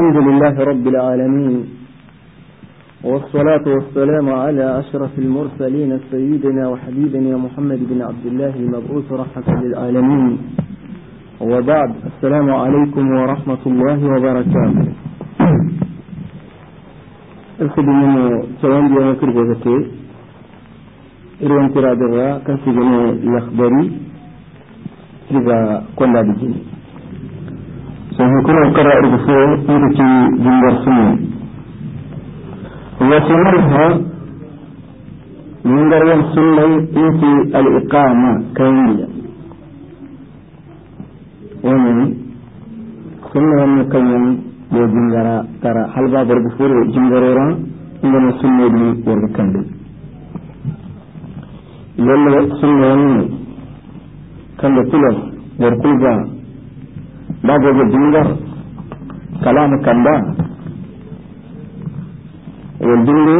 الحمد لله رب العالمين، والصلاة والسلام على أشرف المرسلين سيدنا وحبيبنا محمد بن عبد الله المبعوث رحمة للعالمين. وبعد، السلام عليكم ورحمة الله وبركاته. الخدمة سواندي وكربوتي إروان ترادوا كنسجن الأخباري إذا كنا بجين سنكون قرأ الرسول إلتي جنبر سنين وسنرها من دريان سنة إنتي الإقامة كينية ومن سنة مكين بجنجرة ترى حلبا بربفور جنجرورا إنما سنة دي ورقندل يلا سنة كان لتلف ورقلبا بعض الجنجر كلام كندا والجنجر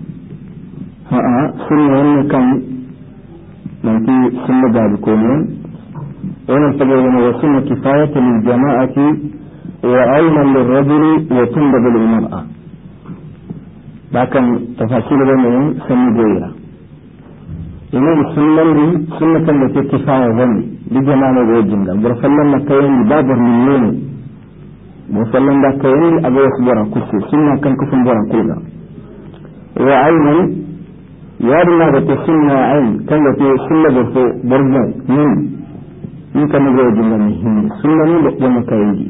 سنة كان منتي سنة دابكونين ونتبعون وسنة كفاية للجماعة وأيضا للرجل وتندب للمرأة لكن تفاصيل بينهم سنة جيرة إنه سنة التي كفاية ظني بجماعة وجنجا برسلنا كيان باب المليون برسلنا كيان أبو يخبر كسي سنة كان كفن برا كولا وأيضا يارنا بتسنة عين كان التي سنة برزا من كان وجنجا مهم سنة لقوم كيان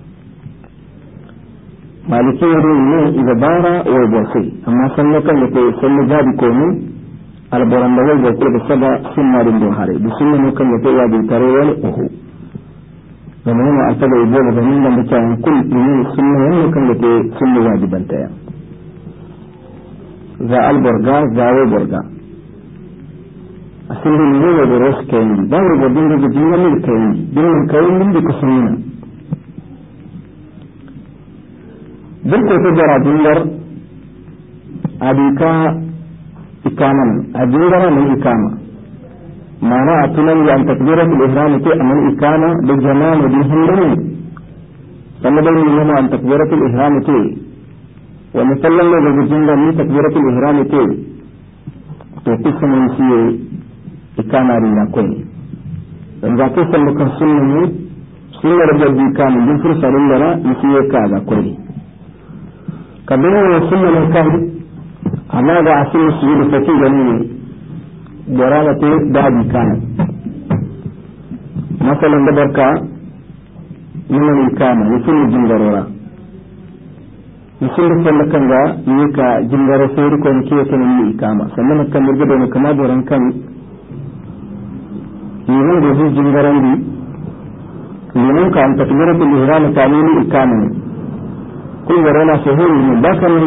مالكي يرون إذا بارا ويبوسي أما سنة التي سنة جابي كوني على برندوي بقول بسبب سنة رندوهاري بسنة ممكن يتوى بالتريوان أهو ومن هنا أعتبر إجابة زميلا بكان كل إنه سنة ممكن يتوى سنة واجبا تيا ذا البرغا ذا البرغا أسنة النوى بروس كيني داور بدين رجل من كيني دين كيني من بكسنين بلت تجرى جنجر أبيكا إقامة أجنجر من إقامة معنى أتنى أن تكبيرة الإحرام من إقامة بالجمال وبالهندن فنبين منهما أن تكبيرة الإحرام ومثلا لو بجنجر من تكبيرة الإحرام وقسم من سيء إقامة لنكون فإذا قسم لكم سنة رجل بإقامة بالفرصة لنا يسيء كذا كله كبيرة سنة لكم أما إذا عسل السجود فتي جميل جرامة دابي كانت مثلا دبركا من الإقامة يسل الجنجرورا يسل فلكنغا يكا جنجر سيركو نكية من الإقامة سنما كان يرجدون كما دوران كان يمن جزيز جنجران دي يمن كان تكبيرة الإحرام تعليم الإقامة كل ورانا سهول من باكا من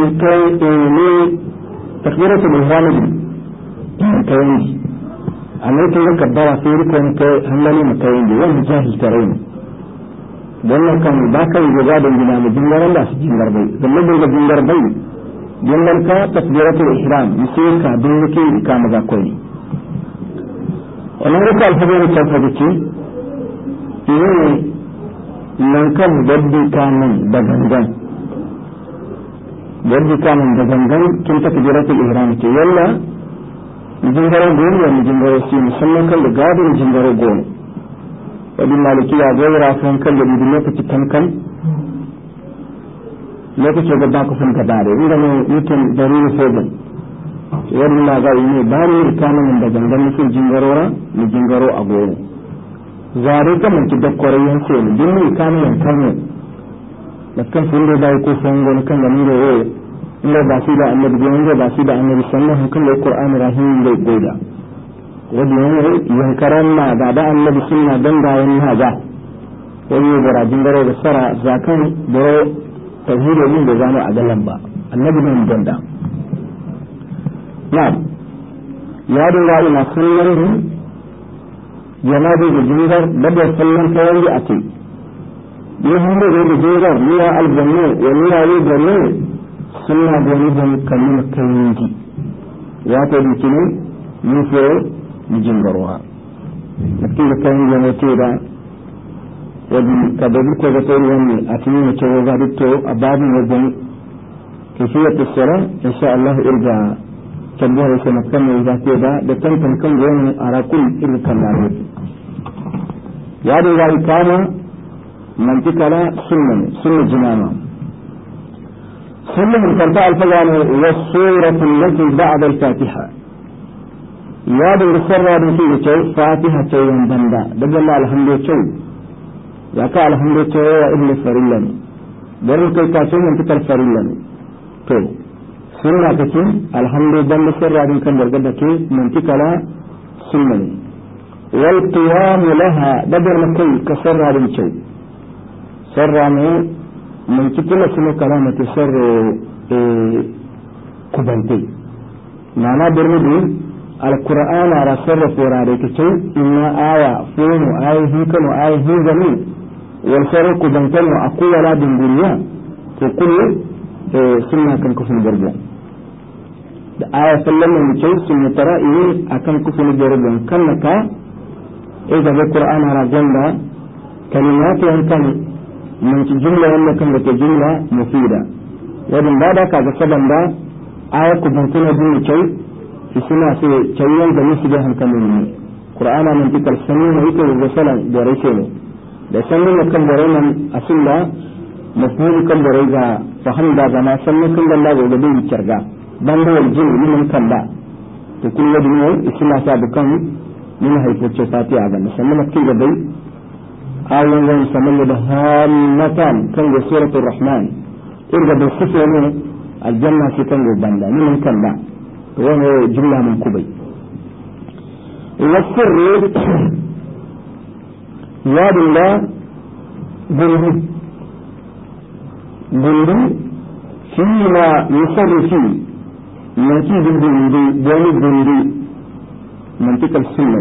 تكبيرة الإحرام كيني أمريك لك الدارة سيركم كهمني مكيني وهم جاهل ترين دولنا كان باكا يجاد الجنام جنجران لا سجنجر بي ذنبه الجنجر بي جنجر تكبيرة الإحرام يسيرك دولكي إقامة كوي أمريكا الفجر التوفيقي إيه ننكب بدي كامل بغنغن بدي كامل بغنغن كنت تكبيرة الإحرام كي يلا جنجرو غون يا جنجرو سي مسلم كل غادي جنجرو غون ودي مالكي يا غير رافن كل دي لوكتي كان لوكتي غدا كو فن غداري إذا يمكن ضروري فوجن ورنا غاي ني باري كامل من بغنغن في جنجرورا ni jingaro a goro zare ka mun ki dakkore yan ce ni dinni kanu yan kanu da kan sun da dai ko san gon kan da mire o inda ba shi da annabi inda ba shi da annabi sallallahu alaihi wasallam Qur'an rahim da goda wani ne yan karanna da annabi sunna dan da yan haja wani da jingaro da sara zakan da tauhidin da zanu a galan ba annabi ne dan da na ya dinga ina sunnan جنابي الجنجر بدأ سلم كيانجي أتي يهم غير الجنجر مياه الجنة ومياه الجنة سنة جنوبهم كلمة كيانجي واتو بكني يفو الجنجروها لكن كيانجي نتيرا wadi kadari ko ga tori wani a cikin mace ga dukto a babin wajen kifiyar tsara insha Allah irga tambayar sai makan ne za ta da tantan kan gona a rakun irin kan da ya da ya kama mantikala sunna jinama sunna kanta alfazan wa suratu allati ba'da al-fatiha ya da sarra da shi ce fatiha ce banda daga alhamdulillah ya ka alhamdulillah wa ibn farillan dan kai ka sun mantikal farillan to sunna kace alhamdulillah da sarra din kan daga da ke mantikala sunna ne wal qiyam laha daga kai ka sarra din ce sarra ne mantikala sunna kalamati sarra kubante mana birni القرآن على سر فورارك كي إن آية فون آية هيكل آية هيجمي والفرق بنتنا أقوى لا دنبريا تقول سنة كان كفن برجع آية سلمنا من كي سنة ترى إيه أكن كفن برجع كنك إذا القرآن على جنة كلمات كان من جملة ولا كان جملة مفيدة ومن بعد كذا سبب آية كبنتنا دين كي suna so cayan da musu da hankalin ne qur'ana nan tikal sanin ita da salan da rake ne da sanin kan bare nan asilla mafhum kan bare ga fahim da ga na sanin kan Allah ga da bin kirga ban da jin min kan da to kun yadda ne isla sa dukan min haiface fatiha ga sanin kan da dai ayoyin nan sanin da hamatan kan da suratul rahman irga da sifa ne aljanna shi kan da banda min kan da وهو جملة من كبي والسر يا بالله بندي فيما يسر فيه نتيجة بندي جانب بندي منطقة السنة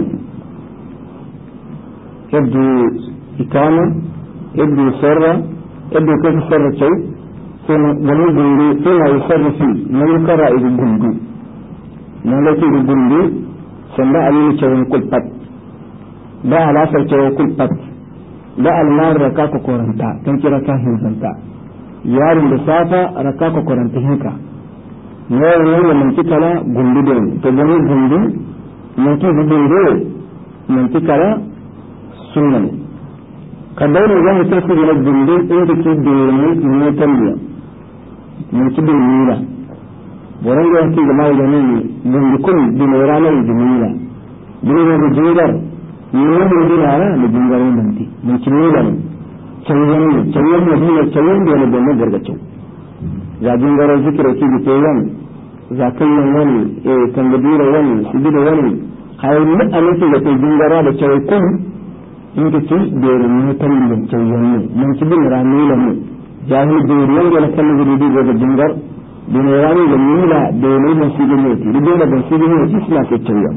يبدو إكامة يبدو سرة يبدو كيف سر شيء ومن بندي فيما يسر فيه من يقرأ إلى البندي nan da ke rubundi sanda alini cewon kulpat da alasar cewon kulpat da almar raka ko koranta kan kira ka hinzanta yarin da safa raka ko koranta hinka ne ne mun kikala gundu don to gani gundu mun ki gundu mun kikala sunna kadai ne zan ta su da gundu inda ke da ne tambiya mun ki da boran da yake gama da ne gundukun dinaranan dinira dinira da jingar ne da dinara da jingarin danti mun kinira ne canyan madina canyan da ne da gargacin ga jingarin zikira ki da tayan za kallon wani kan da dira wani su da wani hay mu amince da jingara da cewkun in ka ci da ne tambayin canyan ne mun ci dinara ne ne jahil duriyan da kallon da jingar dinarani da nila da ne da shi da mutu da da shi da mutu suna cewa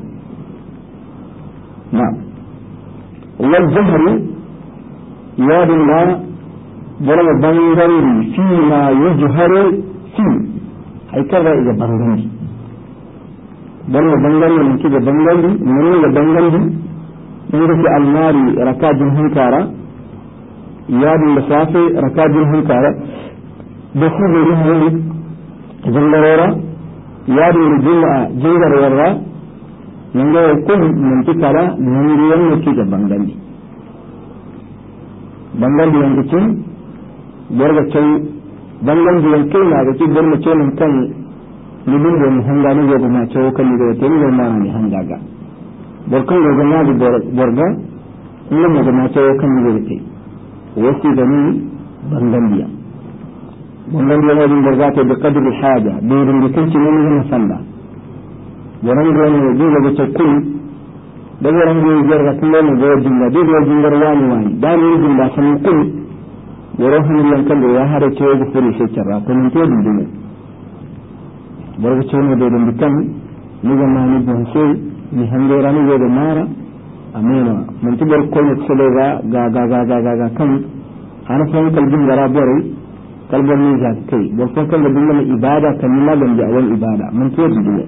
na wal jahri ya dinga bala bangare fi ma yujharu fi haikara da bangare bala bangare ne ke da bangare ne da bangare ne da almari rakajin hankara ya dinga safe rakajin hankara da shi da ne jingarora ya da juma'a jingarora yanga kun mun tikara mun riyan ne ke da bangali yanke cin borga cin bangali yanke na ga cin borga cin kan libin da mun hanga ne ga ma cewa kan da ta ne ma ne hanga ga borkan ga na da borga ina ma ga ma cewa kan da ta wasu da ni bangali wannan yana din da zata da kadri haja birin da kanci ne ne sanda wannan ne da ga cikin da wannan ne jarra kuma ne da dinga da dinga wani da ne din da san kun wurin yan kan da ya hada ce da fure shi kira kun to din ne barka ce ne da din kan ni ga ma ni ban sai ni handera ni da mara amena mun tibar ko ne tsale ga kan harfan kalbin garabare kalbar ne za kai barkan kan da dinga ibada kan ni magan da awal ibada mun to dinga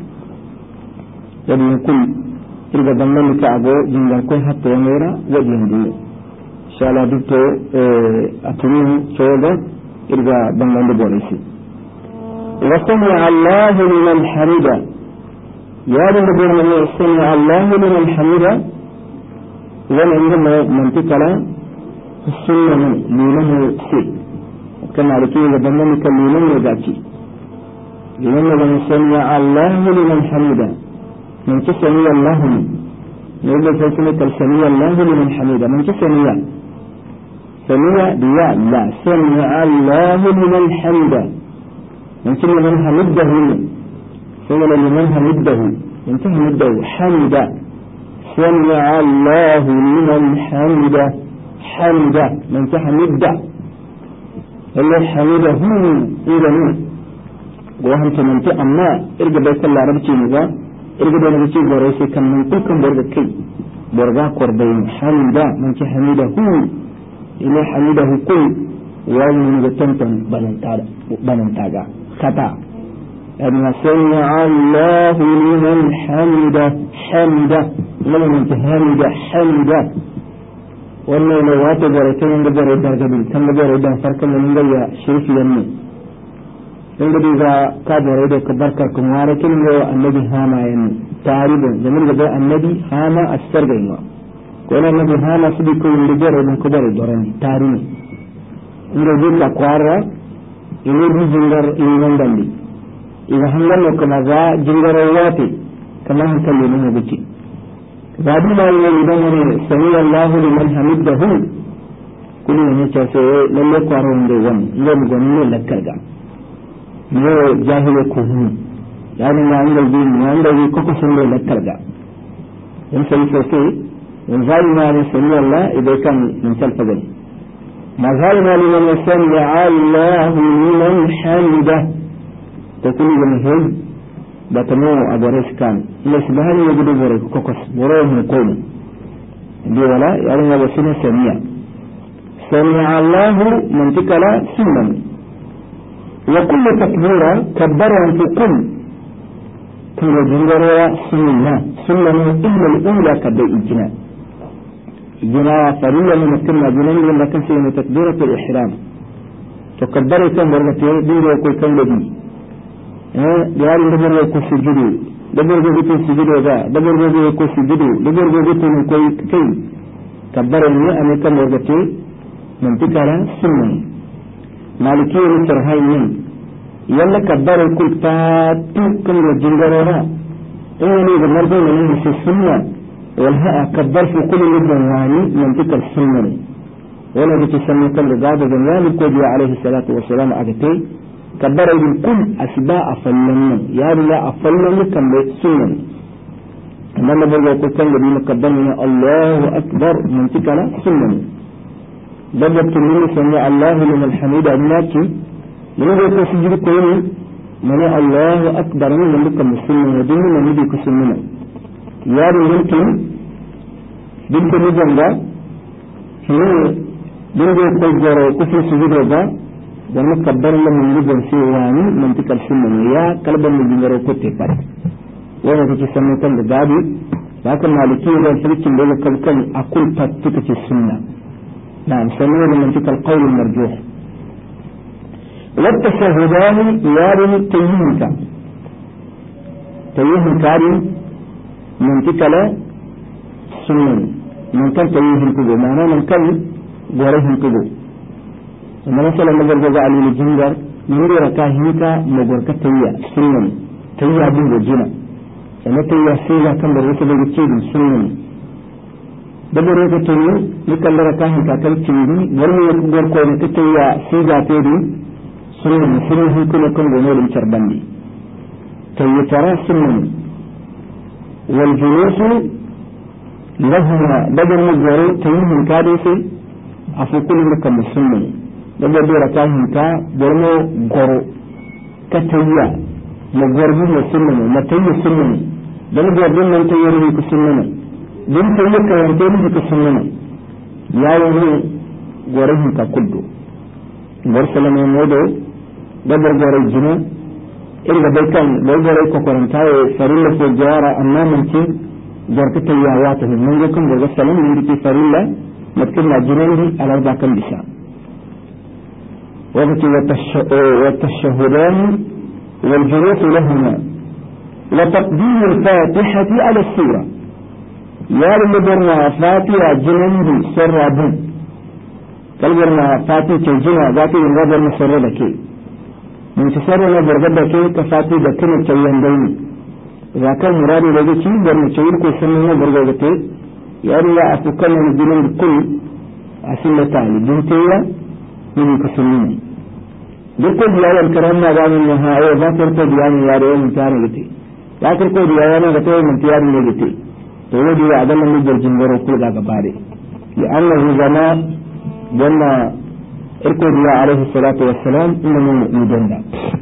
yadda kun irga dangan ka ago dinga ko hatta yamera wadin dinga inshallah dukto atunu soga irga bangande bonisi wa sami'a Allahu liman hamida ya da bonne sami'a Allahu liman hamida wala inda mantikala sunna liman si kana rike da bangande kalliman ne gaci liman sami'a Allahu liman hamida من سمي الله نقول فسمك سمي الله لمن حمده من سمي بياء لا سمع الله لمن حمده من سمي من حمده سمع لمن حمده من حمده حمد سمع الله لمن حمده حمد من حمده الله حمده إلى نور وهم تمنت أما إرجع بيت الله ربتي نجا irga da nake gore sai kan mun dukkan borga kai borga korbai hamida man ki hamida hu ila hamida hu kun wa mun ga tantan banan taga kata أن سمع الله لمن حمده حمده لمن حمده حمده wannan ne wata garatin da bare da gabi kan da bare da farkan mun ga ya shirki yanne inda diga ka bare da ka barkar kun ware kin go annabi hama yan taribin zaman da annabi hama asar gaima ko nan annabi hama su bi ko inda bare da ko bare dorani tarini inda jilla kwara ina bi jingar ina dandi ina hangan ko maza jingaro wate kamar hankali ne bici zabi ma ne idan ne sami Allahu liman hamidahu kullu ne ce sai lalle kwaro inda wannan inda mu gani ne lakkarga ne jahile ko hu yani na inda bi ne inda bi ko sun da lakkarga in sai sai in zai ma ne sami Allah idan kan min talfaga ma zai ma liman sami Allahu liman hamidahu تكون من بتنوع أبوريس كان إلا سبحان يجد بوريك كوكس بوريه من قوم دي ولا يعني هذا سنة سميع سمع الله من تكلا سنة وكل تكبيرة كبرها في كل كل جنجرة سنة سنة إلا الأولى كبير الجناء الجناء فريلا من الكلمة جناء لما كان سنة تكبيرة الإحرام تكبرها كم مرتين دير وكل كم لدي yarin da bare ko sujudu da bare ko sujudu da bare ko sujudu da bare ko kai kabbara ne a ne kan wargace mun tikara sunna maliki ne sarhayin yalla kabbara ku ta tukun da jingarora ne da marzo ne shi sunna wal ha kabbar fi kulli dawani mun tikar sunna wala da sunna kan da gaba da nabi ko bi alaihi salatu wassalam a gatai كبر بالكل أسباء أفلنا يا رلا أفلنا كم بسنن أما نبغى كل الذين كبرنا الله أكبر من تكلا سنن بدأت من سمع الله لمن الحميد أماتي من يقول سجد كل من الله أكبر من كم سنن ودين من يدك سنن يا رلا بنت نجمة هي بنت تجارة كفر سجد ربا dan kabbar la mun liban sewani man tikal sunna ya kalban mun jingaro ko te pare wala take sanne kan da gadi da kan maliki da shirkin da kalkan akul tatika ce sunna na'am sanne da man tikal qawl al marjuh wa tashahudan yarin tayyinka kari man tikala sunna man kan tayyin ko ma'ana man kan gorahin ko amma masalan da gargaza alil jingar mun da rakahinka magurka tayya sunnan tayya bin wajina sannan tayya sai ga kan da wasu daga cikin sunnan da bare ka tayya ni kan da rakahinka kan cindi wani ya gor ko ne tayya sai ga tayi sunnan sunnan kuma kan gone da charbandi tayya tara sunnan wal julus lahuma badal mujari tayyin kade sai afu kullu kan sunnan daga dora kahin ka borno goro ka tayya na gorbi na sunna ne na tayya sunna ne dan gorbin nan tayya ne ku sunna ne dan tayya ka yanke ne ku sunna ne yayi ne gorin ka kuddo gor salama modo da gorgore jina irga bai kan gorgore ko koranta ya farilla ko jara amma mun ce gorka tayya wata ne mun ga kan gorga salama ne ki farilla متكلنا جنيني على ذا كم بسا وقت والتشهدان والجلوس لهما وتقديم الفاتحة على السورة يا لبرنا فاتحة جنيني سر أبو كالبرنا فاتحة جنة ذاتي لنغبرنا سر لكي من تسرنا برغبة كي كفاتحة دكنا كيان ديني إذا كان مرادي لدي شيء برنا شويل كي سننا برغبة كي يا الله أفكرنا الجنين بكل أسنة تاني جنتيا من كسنين بكل ديانا الكرامة دعم النهاية ذاكر كو ديانا ياريو متاني لتي ذاكر كو ديانا غتوه منتياري لتي تولو دي عدل من جرجنبرو كل ذاك باري لأنه زمان جنة إركو ديا عليه الصلاة والسلام إنه مؤمدون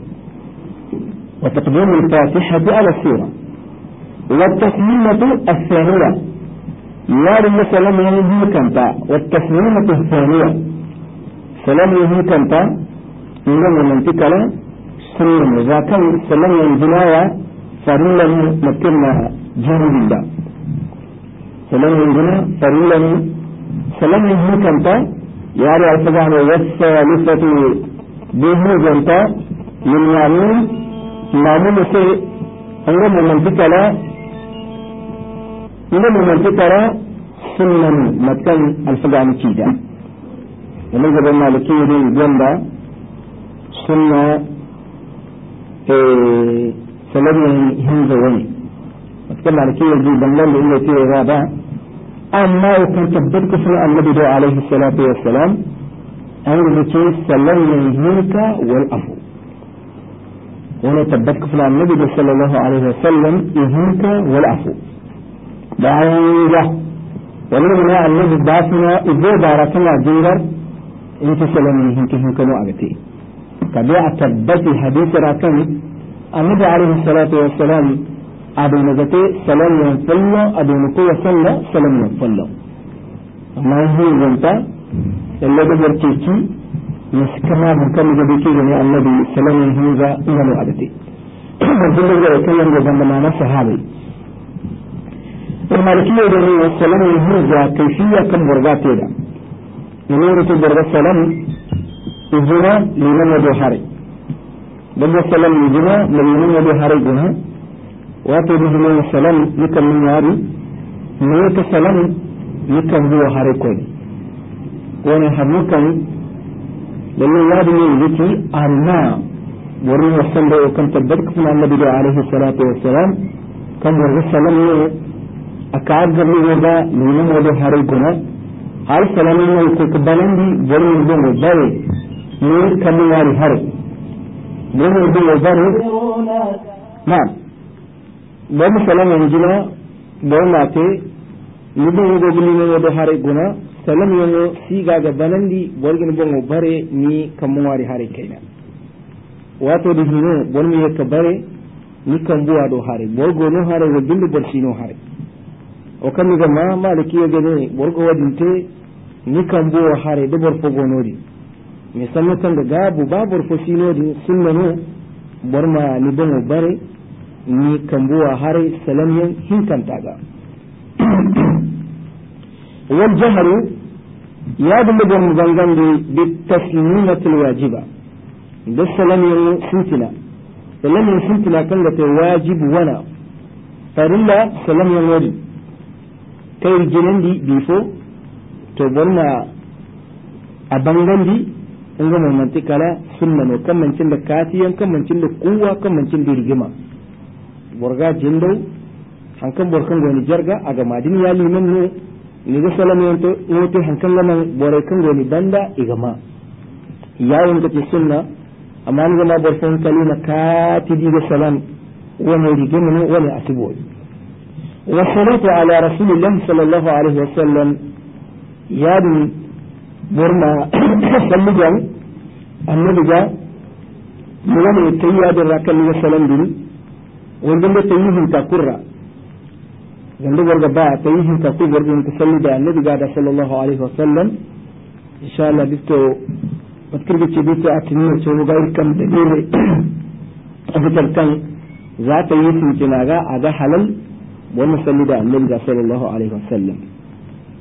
وتقديم الفاتحة على السورة والتسليمة الثانية ياري سلام يهي كنتا والتسليمة الثانية سلام يهي كنتا إنه منتكلا سنة إذا كان سلام الجناية فريلا مكنا جهد الله سلام الجناية فريلا سلام يهي كنتا ياري الفضحنا والثالثة به جنتا من معمول معمول سي إنه منتكلا سنة مكان الفضحنا كيدا ونجد المالكي يقول جنبا سنة سلمي هنزة وني وتكلم على كي يجي بملان لإنه تيه رابع أما وكان تبدك سنة النبي عليه الصلاة والسلام أنه كي سلمي هنك والأفو هنا تبدك سنة النبي صلى الله عليه وسلم هنك والأفو بعيدة ولمنا النبي باسنا إذا باركنا جنجر انت سلمي هنك نوعتي كبيع تبت الحديث راكم النبي عليه الصلاة والسلام أبو نجتي سلام ينفلو أبو نقوة صلى سلام ينفلو ما هي جنتا اللي بدر كيكي مسكنا مكان جبيكي جميع النبي سلام ينهيزا إنه عدتي وزنده جاء يتكلم جبان معنا صحابي المالكية جميع السلام ينهيزا كيفية كم برغات يدا ينورة برغة سلام إجنا لمن يدو حري بدو السلام إجنا لمن يدو حري جنا واتو بجنا السلام لكم من ياري نيك السلام لكم هو حري كوني وانا حبوكم لأنه يادني لكي أرنا ورنا السلام وكم تبدك من النبي عليه الصلاة والسلام كم ورغ السلام أكاد جميع ودا لمن يدو حري جنا هل سلام يكبلن دي ورنا الدنو باي نور كمياري هاري نور دي وزاري نعم بام سلام ينجنا بوماتي نبو وغبني نودو هاري غنا سلام ينو سيغا بنندي بورغن بونغو باري ني كمواري هاري كينا واتو دي هينو بونمي يكباري ني كمبوا دو هاري بورغو نو هاري وبند برسينو هاري وكان جما مالكي يغني بورغو ودنتي ني كمبوا هاري دبر فوغو نودي misalnya kan da gabu babur fosino di sunnano borma ni bongo bare ni kambuwa hare salamyan hinkan taga wal jahru ya dum bon gangande bi taslimatul wajiba da salamyan sintina kan da wajibu wana farilla salamyan wadi kai jinandi bifo to borma abangandi in gama mantikala sunna no kan mancin da katiyan kan mancin da kuwa kan mancin da rigima borga jindau hankan borkan goni jarga aga madin ya liman no ni ga salam yanto wote hankan ganan bore kan goni banda igama yawon ka ce sunna amma ni gama borkan kalina kati di ga salam wani rigima no wani asibo wa salatu ala rasulillah sallallahu alaihi wasallam yadin burma sallijan annabi ga mulane tayya da rakan ni salam din wanda da tayyihin takurra ganda warga ba tayyihin takur warga ta sallida annabi ga da sallallahu alaihi wasallam insha Allah bitto batkirga ce bitto atini ce mu ga irkan da ne abitar kan za ta yi tuntuna ga aga halal wannan sallida annabi ga sallallahu alaihi wasallam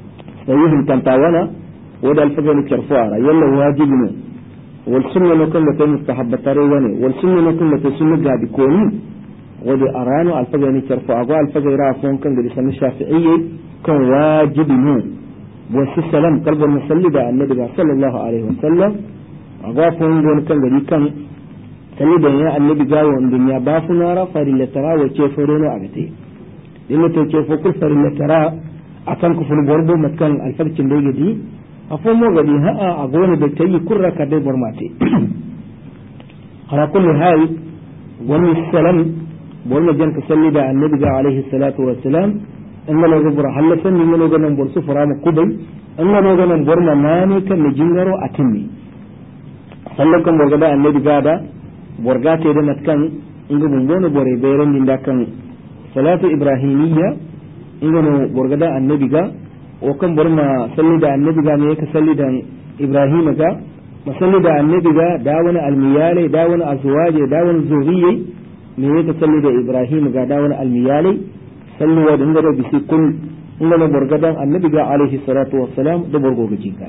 ويهم تنتاونا وده الفجر كرفوارا يلا واجبنا والسنة نكون لكي مستحبة تريواني والسنة نكون لكي سنة قاعد يكوني ودي أرانو الفجر كرفوارا أقوى الفجر رافون كان قد يسمى الشافعية كان واجبنا والسلام قلب المسلي ده النبي صلى الله عليه وسلم أقوى فون كان قد يكون سلي ده النبي قاوة الدنيا بافو نارا فريلة ترى وكيفورينو أغتي لما تكيفو كل فريلة ترى akan kufur borbo matkan alfarkin da yadi afo mo gadi ha a gona da tayi kurra ka dai bormate ala kulli hal wani salam bolma jan ka salli da annabi ga alaihi salatu wassalam inna la gubra halasan min no ganan bor su fara kubai inna no ganan borma nani kan ni jingaro atinni sallakan borga da annabi ga da borgate da matkan inga bumbono bore bayran din da kan salatu ibrahimiyya ingano borgada annabi ga o kan borma salli da annabi ga ne ka salli da ibrahim ga masalli da annabi ga da wani almiyale da wani azwaje da wani zuriyyi ne ka salli da ibrahim ga da wani almiyale sallu wa dinga da bisi kun ingano borgada annabi ga alaihi salatu wassalam da borgo ga jinka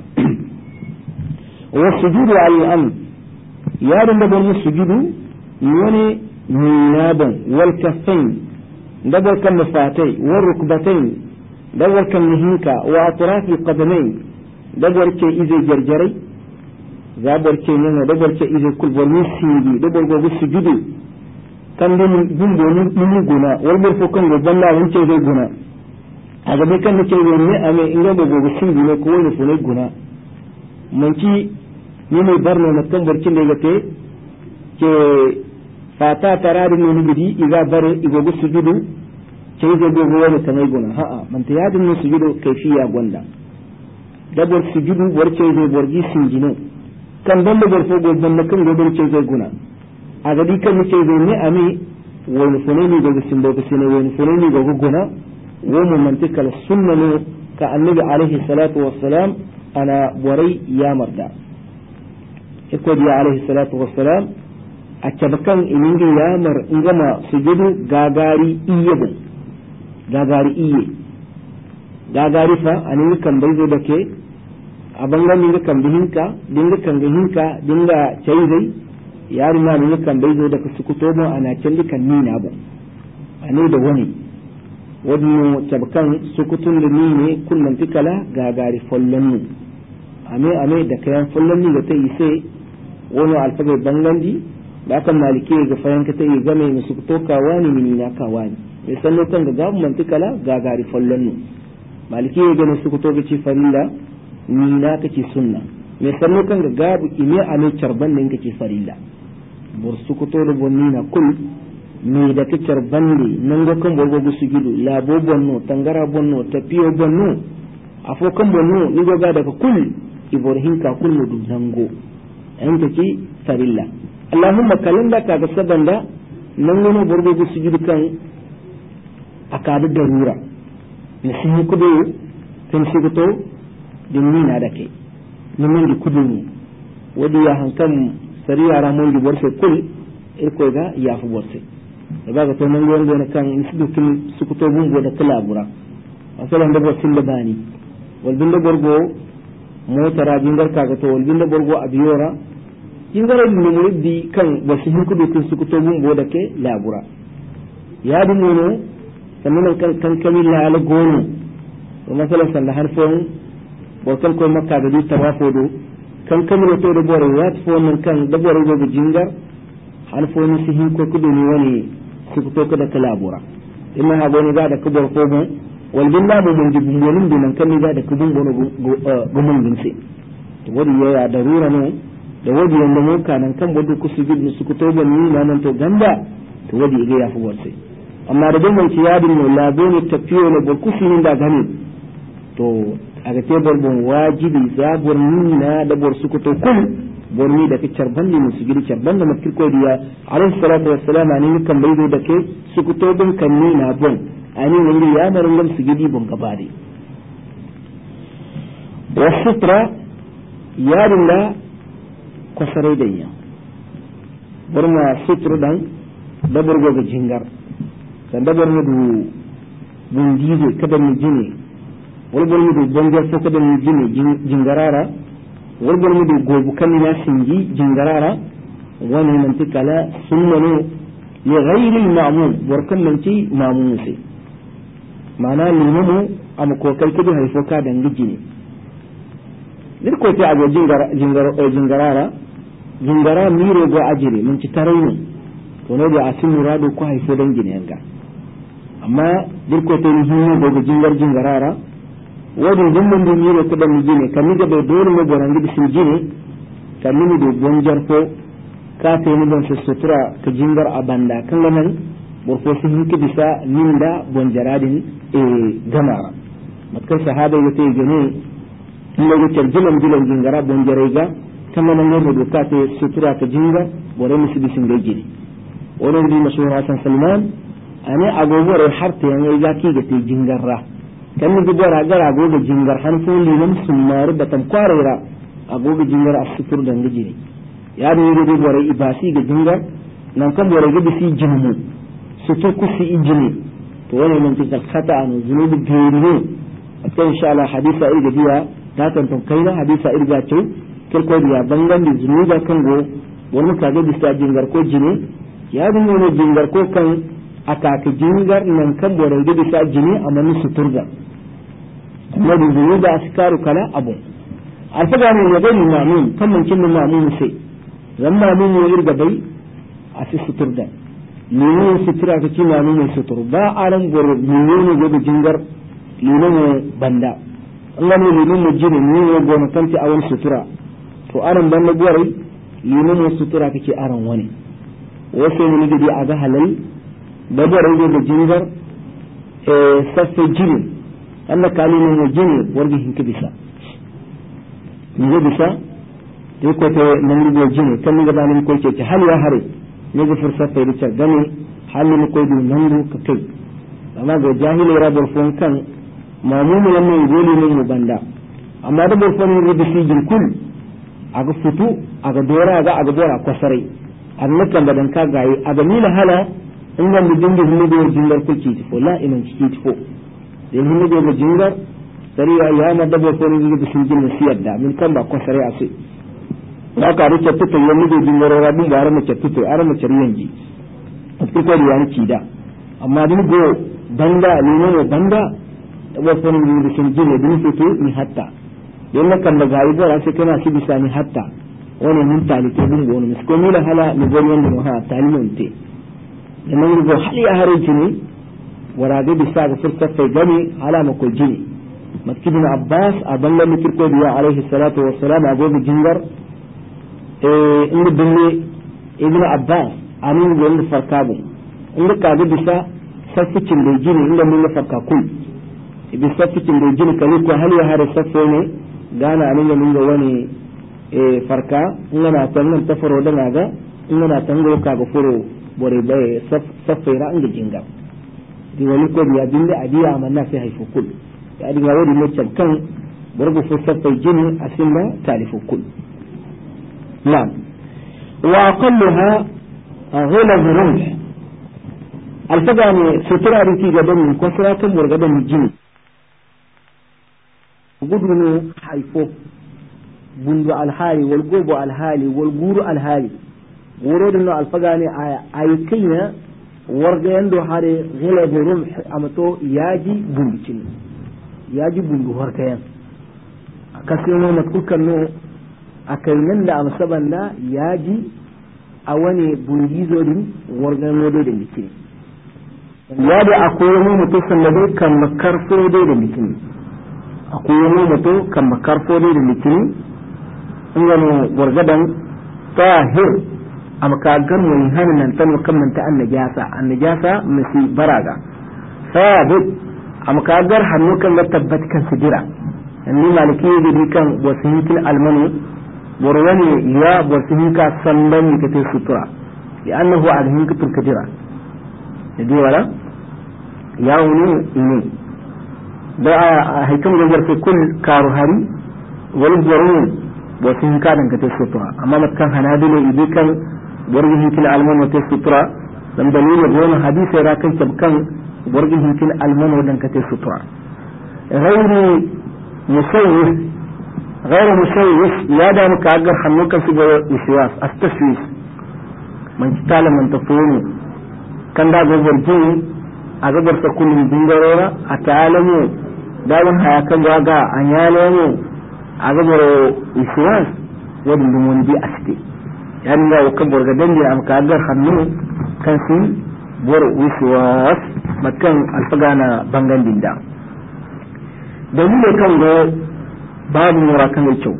wa sujudu al-am ya dinga bormu sujudu ne naban wal kaffain دبر كم مفاتي والركبتين دبر كم نهيكا وأطراف القدمين دبر كي إذا جرجري دبر كي نهو دبر كي إذا كل برمسيدي دبر بغو سجدي كم بمبو نمو والبرفو كم ببلا وانشي ذي قنا هذا بكم نكي وني أمي إنجا بغو سيدي نكوين فوني قنا منكي نمو برنو نتكم بركي لغتي كي fata tarari ne gidi iga bare igogo sujudu sai zai gogo wani kamar gona ha'a man ta yadin ne sujudu kaifiya gonda dabar sujudu warce zai borgi sinjino kan dan da barfo goban na kan goban ce zai guna a gadi kan ne zai ne ami wani fune ne gogo simbo ko sine wani fune ne gogo guna wa mun mantikal sunnanu ka annabi alaihi salatu wassalam ana borai ya marda iko di alaihi salatu wassalam a cabakan ininga yamar ingama sujudu gagari gagari fa aninga kan bai zo da ke a bangan ninga kan bihinka dinga kan bihinka dinga caizai yari ma ninga kan bai zo da ka sukuto mo ana can kan nina ba ane da wani cabakan sukutun da ni ne kullum tikala gagari follon ame da kayan follon ni da ta yi sai wani alfagai bangandi da aka maliki ga fayanka ta yi game musu to kawani mini na kawani mai sanno kan ga gabu mantikala ga gari fallon nu maliki ga musu to ga ci farilla ni na kace sunna mai sanno kan ga gabu ime a mai charban ne kace farilla bor su ko to da bonni na kul ni da ka charban ne nan ga kan borgo su gidu labo bonno tangara bonno tapiyo bonno afo kan bonno ni ga daga kul iborhin ka kullu dun zango an kace farilla Allahumma kalanda kaga sabanda nan wani burbugu sujudu kan akadu darura ne sun kudu kan shigito din ni na dake nan di kudu ni wadi ya hankan sariya ramon di borse kul irko ga ya fu borse da baga to nan wani kan sujudu kin sukuto bungo da kalabura asalan da borsin da bani wal bin da borgo motara bingar kaga to wal bin da borgo abiyora jingara ni muridi kan wasu hinkudu kun su kuto mun boda ke labura ya du nono sannan kan kamilla ala gono to masalan sanda harfon bo kan ko makka da di tawafo do kan kamilla to da bore ya fo nan kan da bore go jingar harfon su hinko kudu ni wani su kuto ka da labura inna ha goni ga da kubur ko mu wal billahi mun jibu wani nan kan ga da kubun gono go mun ginse to wadi ya darura no da wadi yanda mu kanan kan bodu ku su gidu su kuto ban ni nan to ganda to wadi ga ya fi warse amma da ban ci yadin no labo ne tafiyo ne bo ku sinin da gani to aga te borbon wajibi zabur ni na da bor su kuto kun borni da kicar bandi mu su gidu carban da makir ko diya alaihi salatu wassalam ani kan bai da ke su kuto bin kan ni na bon ani wani ya marin lam su gidi bon gabari wasitra yadin da kwasarai da iya burma sutru dan dabar goga jingar dan dabar mu du bundize kada mu jine walbor mi do bonjar foko da jini jingarara walbor mi do gobu kanina singi jingarara wani nan tikala sunnano li ghayri al-ma'mum warkan nan ci ma'mum sai mana limamu am ko kai kidi haifo ka da jini dir ko ta ago jingarara jingara miro go ajiri mun ci tarayin to ne da asin murado ko haifo dan jini yanga amma dir ko ta ni hinno go jingarara wani dimman da miro ko dan jini kan ni ga be dole mo borangi bisin jini kan ni do bonjar ko ka ta ni don sutura ka jingar abanda kan nan burko sun hinki bisa ninda bonjaradin gamara matkan sahaba yake gane illa yake jilan jingara bonjarega kama nan ne do ka ta sutura ka jinga bore musu bisin da jini wannan di mashhur Hasan Salman ane agogore harta yan ya ki ga te jingarra kan ni gora gara goga jingar han sun liman sunnar da tam kwarera agoga jingar asutur da jini ya da yi bore ibasi ga jingar nan kan bore ga bisi jinmu sutur kusi injini to wannan nan tikal khata an zunubi gairu akan insha Allah hadisa irga biya ta tantan kaina hadisa irga ce kirko biya bangan da zunuba kan go wani kaga bisa jingar ko jini ya da ne jingar ko kan aka ka jingar nan kan bore ga bisa jini amma ni suturga amma da zunuba askaru kala abu alfaga ne ya gani ma'mun kan mun kin ma'mun sai zan ma'mun ya irga bai a suturda lino sutura ka ci ma'mun mai sutur ba a ran gore lino ne ga jingar lino ne banda Allah ne lino ne jini ne go na tanti a wani sutura to aran banda gore lino ne sutura kake aran wani wasu ne gidi a ga halal da gore ga jingar sassa jini Allah kalinin ne jini wargi hinki bisa ne bisa dai ko ta nan go jini kan ga banin ko ce hal ya hare ne ga fursa ta rica gane halin ko du nan ka kai amma ga jahili rabar fon kan mamumu nan gole ne mu banda amma da bar fon ne bisi jin kul aga futu aga dora aga dora kwasare annakan da dan ka gaye aga mila hala in ga mu dinga mu da jingar kulki tifo la iman ciki tifo da mun ga jingar sari ya ma da bar fon ne bisi jin siyar da min kan ba kwasare a sai ba ka rike tuto yan da jingar rabin ga har mu tuto ar mu yanji ko da yan ci da amma din go banda ne banda da bar fon ne bisi jin da fito ni hatta yalla kan da gayi bara sai kana shi bisa ni hatta wani mun tali ke bin gonu ko mi la hala ni gonu wanda ha tali mun te dan mun go hali a hare jini wara da bisa ga furta sai gani hala ma ko jini masjidin abbas a balla mikir ko biya alaihi salatu wassalam a gobe jingar inda binne ibnu abbas amin gon farkabu inda ka ga bisa safikin da jini inda mun farka kul ibi safikin da jini kali ko hali a hare safo ne gana anin ya nuna wani farka ina tangan ta faro da naga ina tango ka ga furo bore bai saffaira an ga jinga di wani ko biya binde adiya amanna sai haifu kul ya dinga wani mutum kan burbu fu saffai jini asinna talifu kul na'am wa aqalluha ghilaz ruh alfagani sutura rinki gaban ko sura kan burgadan jini gudunu haifo bundu alhali wal gobo alhali wal guru alhali wuro da no alfagani aykinya warga yando hare gila burum amato yaji bunducin yaji bundu warga yan akasino matkukan no akainan da amsaban da yaji a wani bungizo din warga nodo da mikin yadi akwai wani mutum da dai kan makarfo da mikin akwai wani mutum kan makarfo da litini in gano gwargadan tahir a makagar mai hannun nan ta makamanta annajasa masu baraga sabit a makagar hannu kan ya tabbat kan su jira yanni maliki ya gidi kan wasu hinkin almanu warwani ya wasu hinka sallan ne kake sutura ya annahu a da hinka turka jira da dai wala ya wuni ne da a haikan gajar sai kul karu hari wani gwarin wasu hinka dan kate sutura amma matkan hanabila ibi kan gwargin hinkin alman wata sutura dan dalilin gona hadisi ra kan kan gwargin hinkin alman wadan kate sutura غير مسوس يا دام كاجر حنوك سيجا وسواس استسويس من تعلم من تفوني كان دا غبر جي أغبر تكون من جنجرورا أتعلموا داون هياكم واغا أنيالموا أغبر وسواس ودن دموني بي أستي يعني لا وكبر غدن دي أم كاجر حنوك كان سي بور وسواس مكان الفغانا بانغان دين dalilai kan go babu mura kan kyau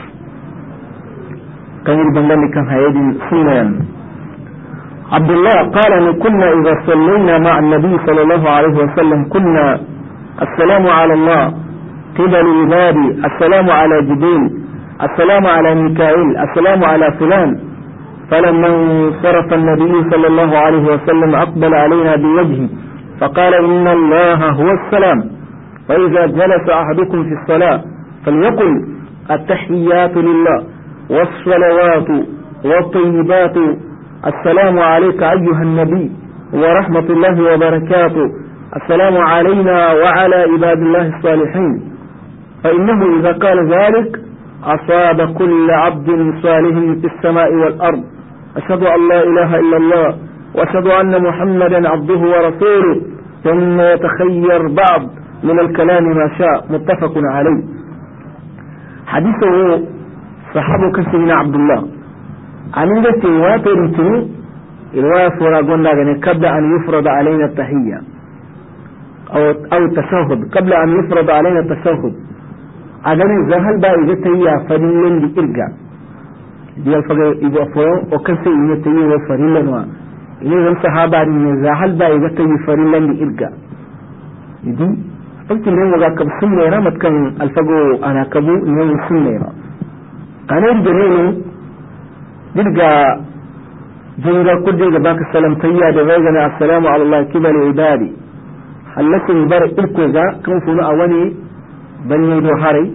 kan yi bangane kan hayadin sunayen Abdullah qala ni kunna idha sallayna ma'a an-nabi sallallahu alaihi wa sallam kunna assalamu ala Allah qibala ibadi assalamu ala jibril assalamu ala mika'il assalamu ala fulan فلما انصرف النبي صلى الله عليه وسلم أقبل علينا بوجهه فقال إن الله هو السلام فإذا جلس أحدكم في الصلاة فليقل التحيات لله والصلوات والطيبات السلام عليك أيها النبي ورحمة الله وبركاته السلام علينا وعلى عباد الله الصالحين فإنه إذا قال ذلك أصاب كل عبد صالح في السماء والأرض أشهد أن لا إله إلا الله وأشهد أن محمدا عبده ورسوله ثم يتخير بعض من الكلام ما شاء متفق عليه حديثه صحابه كسبنا عبد الله عن ذلك واترتني الرواية فورا قلنا قبل أن يفرض علينا التحية أو التشهد قبل أن يفرض علينا التشهد أدنى زهل با إذا تهيا فريلا لإرقى دي الفقر إذا أفوه وكسي إذا تهيا فريلا إذا الصحابة زهل با إذا تهيا فريلا لإرقى دي قلت لهم وقاكب سنيرا متكن الفقو أنا كبو نيوم سنيرا أنا الجنين بلقى جنجا قدر باك السلام تيا دغيغنا السلام على الله كبل عبادي حلت البر إلكوزا كم فنو أولي بني دوحاري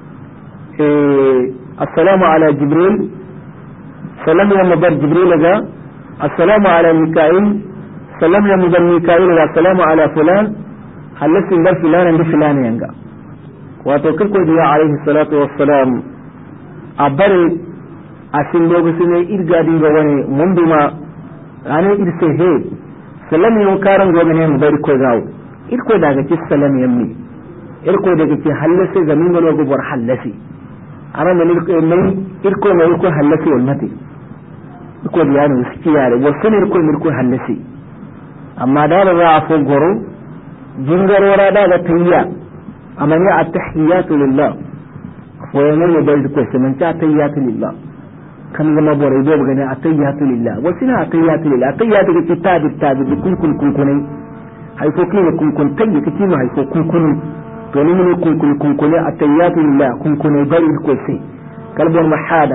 السلام على جبريل سلام يا مبر جبريل جا السلام على ميكائيل سلام يا مبر ميكائيل السلام على فلان حلت البر فلان بفلان ينجا وتوكلكو ديا عليه الصلاة والسلام أبري أسين لوغسيني إرغا ديغا وني مندما أنا إرسي هي سلام يوكارن غوغني مبر كوزاو إركو داغا كي سلام يمي إركو داغا كي حلسي زمين لوغو بور حلسي أنا من إركو ما يركو حلسي والمتي إركو ديانو سكياري وسن إركو حلسي أما دار الرعفو غورو جنجر ورا داغا تيا أمني التحيات لله ويمين يبالذكو سمن التحيات لله كان لما بور يدوب غني التحيات لله وسنا التحيات لله التحيات كتاب بكل كنكوني هيفو كيما كنكون تي كتيما هيفو كنكون توني كنكون التحيات لله كنكون يبالي الكوسي قلب محادا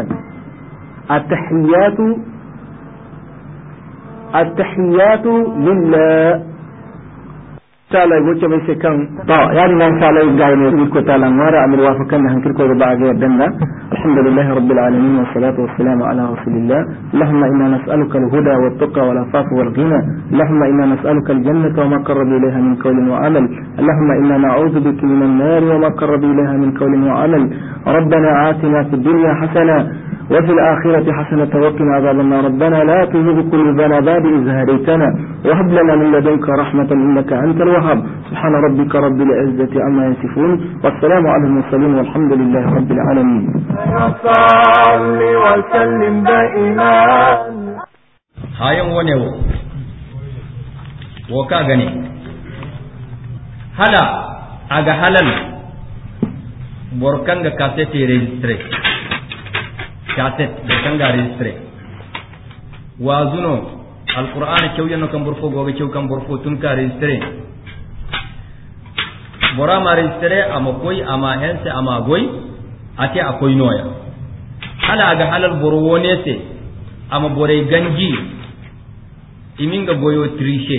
التحيات لله تعالى يقول كما يسكن يعني ما شاء الله يقال يقول تعالى مرة أمر وافقنا هنكركو ربع غير دنا الحمد لله رب العالمين والصلاة والسلام على رسول الله اللهم إنا نسألك الهدى والتقى والعفاف والغنى اللهم إنا نسألك الجنة وما قرب إليها من قول وعمل اللهم إنا نعوذ بك من النار وما قرب إليها من قول وعمل ربنا آتنا في الدنيا حسنة وفي الآخرة حسنة وقنا عذاب النار ربنا لا تزغ قلوبنا بعد إذ هديتنا وهب لنا من لدنك رحمة إنك أنت الوهاب سبحان ربك رب العزة عما يصفون والسلام على المرسلين والحمد لله رب العالمين صل وسلم دائما hayan wanewo woka gani hala aga halal borkanga cassette registre cassette borkanga registre wazuno alquran cewyano kam borfo gobe cew kam borfo tun ka registre bora ma registre ama koy ama hense ama goy ate akoy noya hala aga halal boro wonese ama bore ganji iminga goyo triche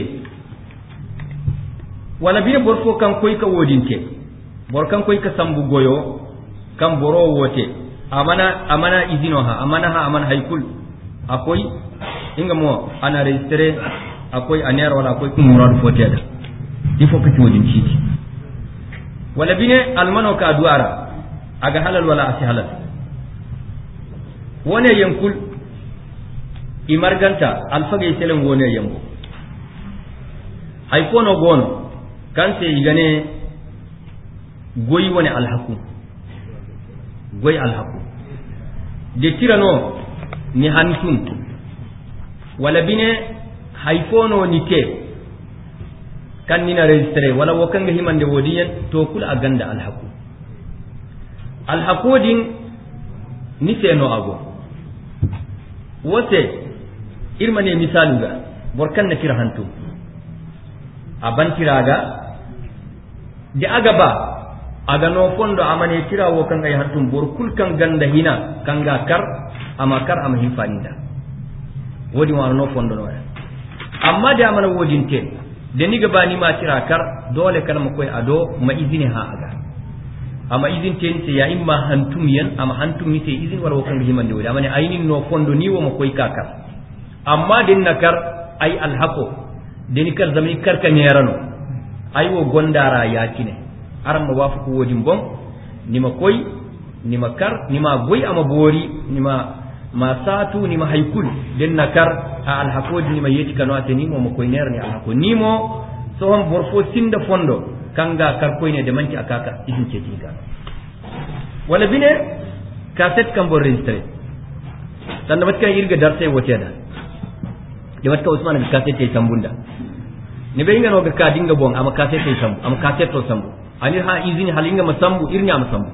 wala biya borfo kan koy ka wodinte bor kan koy ka sambu goyo kan boro wote amana izino ha amana haykul akoy inga mo ana registre akoy aner wala akoy kumurad foteda il faut que tu wodin citi wala bine almano ka duara aga halal wala asi halal wone yankul imarganta alfage selen wone yango hay kono gono kan se igane goyi woni alhaku goyi alhaku de tirano ni hantum wala bine hay kono ni ke kan nina registre wala wakanga himande wodiyen to kul aganda alhaku din ni seno ago wote irmane misaluga borkan na tira hantum aban tiraga de agaba aga no fondo amane tira wo kan ay hantum bor kul kan ganda hina kanga kar ama hinfaninda wodi wa no fondo no amma da amana wodinte de ni gaba ni ma tira kar dole kalma koy ado ma izini ha aga ama izin ten se ya imma hantum yan ama hantum ni se izin wala kan himande wodi amane aynin no fondo ni wo ma koy kakar amma din nakar ay alhaqo den kar zamani kar ka nerano ay wo gondara ya kine aram ma wafu ko wodi mbon nima koy nima kar nima goy ama bori nima ma satu nima haykul den nakar a alhaqo nima yeti kano ateni mo koy nerani alhaqo nimo so hon borfo sinda fondo kanga kar koy ne de manti akaka idin ce tinga wala bine cassette kan bo registré dan da kan irga darse wote da de watka usman ga cassette tay tambunda ni be inga no ga ka dinga bon ama cassette tay sambu ama cassette to sambu ani ha izini halinga masambu irnya masambu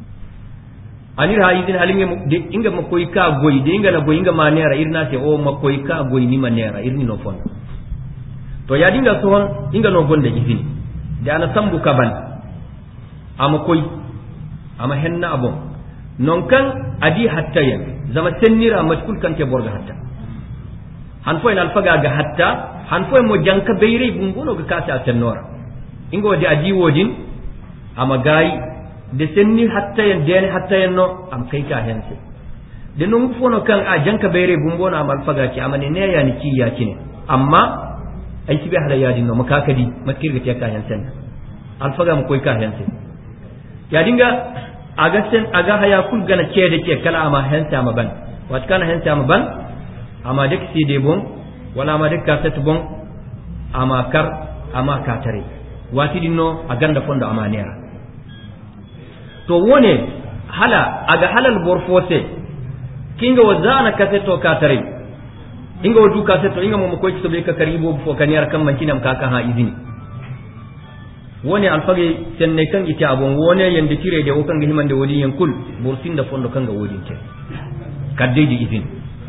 ani ha izini halinga de inga makoy ka goy de inga na goy inga manera irna se o makoy ka goy ni manera irni no fon to ya dinga sohon inga no gonda izini de ana sambu kaban ama koy ama henna abon non kan adi hatta yan zama sennira matkul kan ke borga hatta han fo en alfaga ga hatta han fo mo janka beyre bungono ga kasa tennora ingo de adi wodin ama gayi de senni hatta yan de hatta yan no am kai ka hense de no fono kan a janka beyre bungono am alfaga ci amane ne ya ni ci ya ci ne amma ay sibe hala yadi no makakadi matkirga te ka hensen alfaga mo koy ka hense ya dinga aga sen aga haya kul gana cede ce kala ama hensa ma ban wat kana hensa ma ban ama dek CD bon wala ama dek cassette bon ama kar ama katare wati dinno aganda fondo ama nera to wone hala aga halal borfose kinga wazana cassette to katare inga wadu cassette inga mo ko ci to be ka karibo fo kaniyar kan mancinam kaka ha izini woni alfage senne kan ite abon wone yande tire de o kan himande wodi yen kul borsinda fondo kanga wodi te kadde di izin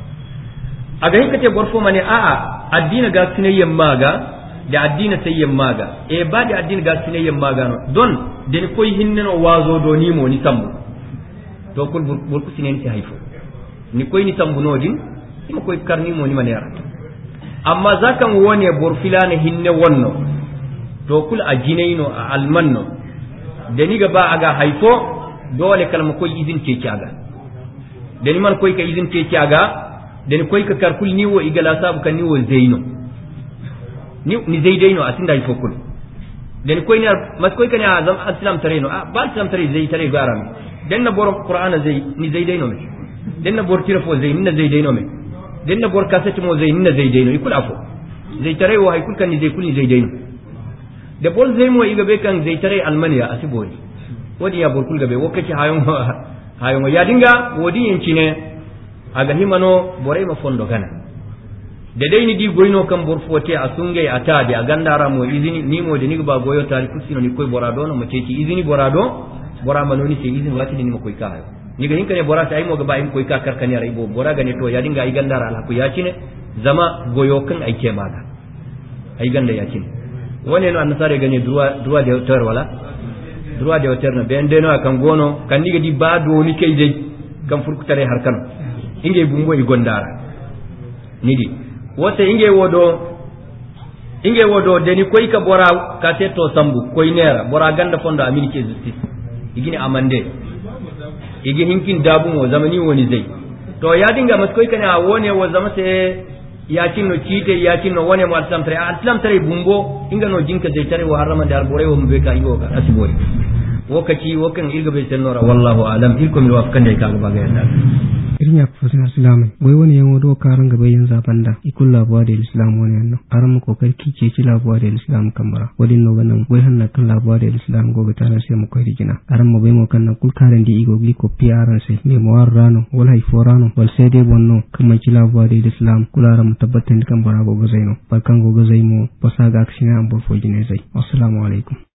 aga hikate borfo mane a addina ga sinayyan maga da addina sayyan maga e ba da addina ga sinayyan maga no don den koy hinneno wazo do ni mo ni sambu to kul burku sinen ti hayfo ni koy ni sambu no din ni koy karni mo ni manera amma zakan wone borfilane hinne wonno to kul a jinaino a almanno da ni gaba aga haifo dole kalma koy izin ce kiaga da ni man koy ka izin ce kiaga da ni koy ka karkul ni wo igala sabu kan ni wo zaino ni zaidaino a tinda haifo kul da ni koy ne mas koy kan ya zam islam tareno a ba islam tare zai tare garam dan na bor qur'ana zai ni zaidaino me dan na bor tirafo zai ni zaidaino me dan na bor kasati mo zai ni zaidaino ikul afo zai tare wo haikul kan ni zai kul ni zaidaino da bol zai mo iga be kan zai tare almaniya asiboni wodi ya burkul gabe wokati hayon ya dinga wodi yanci ne aga himano bore ma fondo gana da dai ni di goyno kan borfote asunge ata de agandara mo izini ni mo de ni ba goyo tari kusino ni koy borado no mo ceci izini borado bora manoni se izini wati ni mo koy ka hayo ni ga hinka ne bora ta ay mo ga ba im koy ka karkani ara ibo bora ga ne to ya dinga ay gandara ala ku ya cine zama goyo kan ay ke maga ay ganda ya cine woni no annasare gane droit de auteur wala droit de auteur no bende no kan gono kan diga di bado ni kay dai kan furkutare har kan inge bumbo i gondara nidi wote inge wodo de ni koy ka bora ka teto sambu koy nera bora ganda fondo amini justice igini amande igi hinkin dabu mo zamani woni zai to ya dinga mas koy kana wone wo zama se yakin no cite yakin no wone mo islam tare bumbo inga no jinka zai tare wa harama da albore wo mbe ka igo ka asibori wakati wakan irga bai tannora wallahu alam ilko mi wafkan da ka ga yanda irin ya fasin islam wai wani yan do karan gaba yin zaban da ikul labuwa da islam wani yanno aran mu kokar kike ci labuwa da islam kamara wadin no ganan wai hanna kan labuwa da islam gobe tare sai mu kai rigina aran mu bai mu kan nan kul karan di igo gi ko piaran sai me mo warrano wal hay forano wal sai dai bonno kuma ci labuwa da islam kularan mu tabbatan kan bara gogo zaino barkan gogo zaimo pasaga aksina ambo fojine zai assalamu alaikum